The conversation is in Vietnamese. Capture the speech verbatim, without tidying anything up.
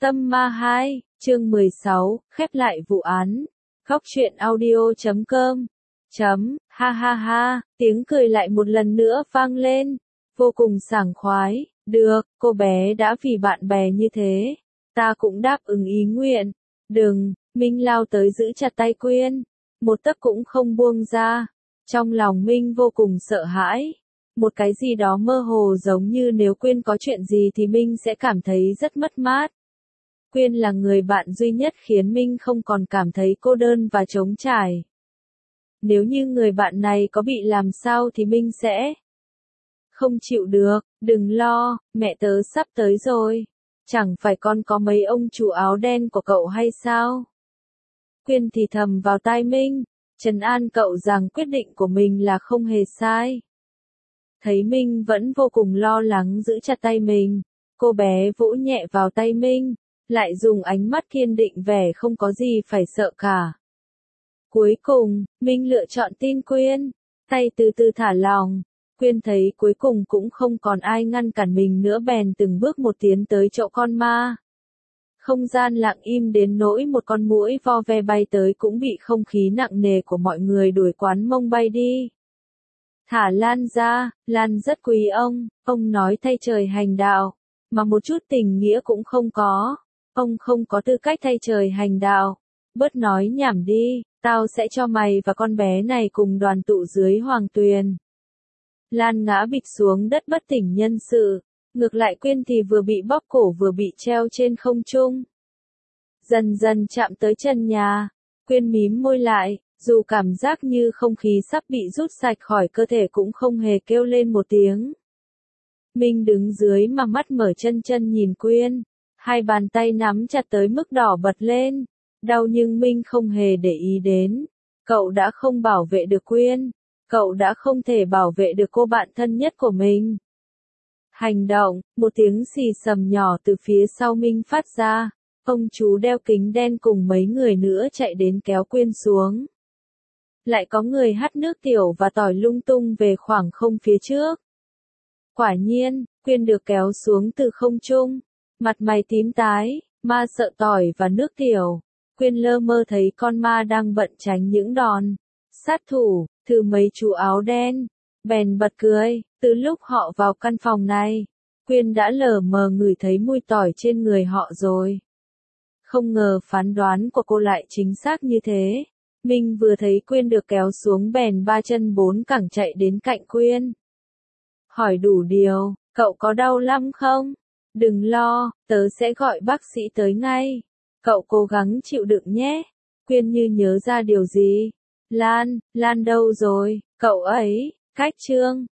Tâm Ma hai, chương mười sáu, khép lại vụ án. Góc truyện audio chấm com. Chấm, ha ha ha, tiếng cười lại một lần nữa vang lên. Vô cùng sảng khoái. Được, cô bé đã vì bạn bè như thế. Ta cũng đáp ứng ý nguyện. Đừng, Minh lao tới giữ chặt tay Quyên. Một tấc cũng không buông ra. Trong lòng Minh vô cùng sợ hãi. Một cái gì đó mơ hồ giống như nếu Quyên có chuyện gì thì Minh sẽ cảm thấy rất mất mát. Quyên là người bạn duy nhất khiến Minh không còn cảm thấy cô đơn và trống trải. Nếu như người bạn này có bị làm sao thì Minh sẽ không chịu được. Đừng lo, mẹ tớ sắp tới rồi. Chẳng phải con có mấy ông chủ áo đen của cậu hay sao? Quyên thì thầm vào tai Minh, trấn an cậu rằng quyết định của mình là không hề sai. Thấy Minh vẫn vô cùng lo lắng giữ chặt tay mình, cô bé vỗ nhẹ vào tay Minh, lại dùng ánh mắt kiên định vẻ không có gì phải sợ cả. Cuối cùng, Minh lựa chọn tin Quyên, tay từ từ thả lỏng. Quyên thấy cuối cùng cũng không còn ai ngăn cản mình nữa bèn từng bước một tiến tới chỗ con ma. Không gian lặng im đến nỗi một con muỗi vo ve bay tới cũng bị không khí nặng nề của mọi người đuổi quán mông bay đi. Thả Lan ra, Lan rất quý ông, ông nói thay trời hành đạo, mà một chút tình nghĩa cũng không có. Ông không có tư cách thay trời hành đạo. Bớt nói nhảm đi, tao sẽ cho mày và con bé này cùng đoàn tụ dưới hoàng tuyền. Lan ngã bịch xuống đất bất tỉnh nhân sự. Ngược lại Quyên thì vừa bị bóp cổ vừa bị treo trên không trung. Dần dần chạm tới chân nhà. Quyên mím môi lại, dù cảm giác như không khí sắp bị rút sạch khỏi cơ thể cũng không hề kêu lên một tiếng. Minh đứng dưới mà mắt mở chân chân nhìn Quyên. Hai bàn tay nắm chặt tới mức đỏ bật lên. Đau nhưng Minh không hề để ý đến. Cậu đã không bảo vệ được Quyên. Cậu đã không thể bảo vệ được cô bạn thân nhất của mình. Hành động, một tiếng xì sầm nhỏ từ phía sau Minh phát ra. Ông chú đeo kính đen cùng mấy người nữa chạy đến kéo Quyên xuống. Lại có người hắt nước tiểu và tỏi lung tung về khoảng không phía trước. Quả nhiên, Quyên được kéo xuống từ không trung. Mặt mày tím tái, ma sợ tỏi và nước tiểu. Quyên lơ mơ thấy con ma đang bận tránh những đòn sát thủ, từ mấy chú áo đen. Bèn bật cười, từ lúc họ vào căn phòng này, Quyên đã lờ mờ ngửi thấy mùi tỏi trên người họ rồi. Không ngờ phán đoán của cô lại chính xác như thế. Minh vừa thấy Quyên được kéo xuống bèn ba chân bốn cẳng chạy đến cạnh Quyên. Hỏi đủ điều, cậu có đau lắm không? Đừng lo, tớ sẽ gọi bác sĩ tới ngay. Cậu cố gắng chịu đựng nhé. Quyên như nhớ ra điều gì. Lan, Lan đâu rồi, cậu ấy, cách chương.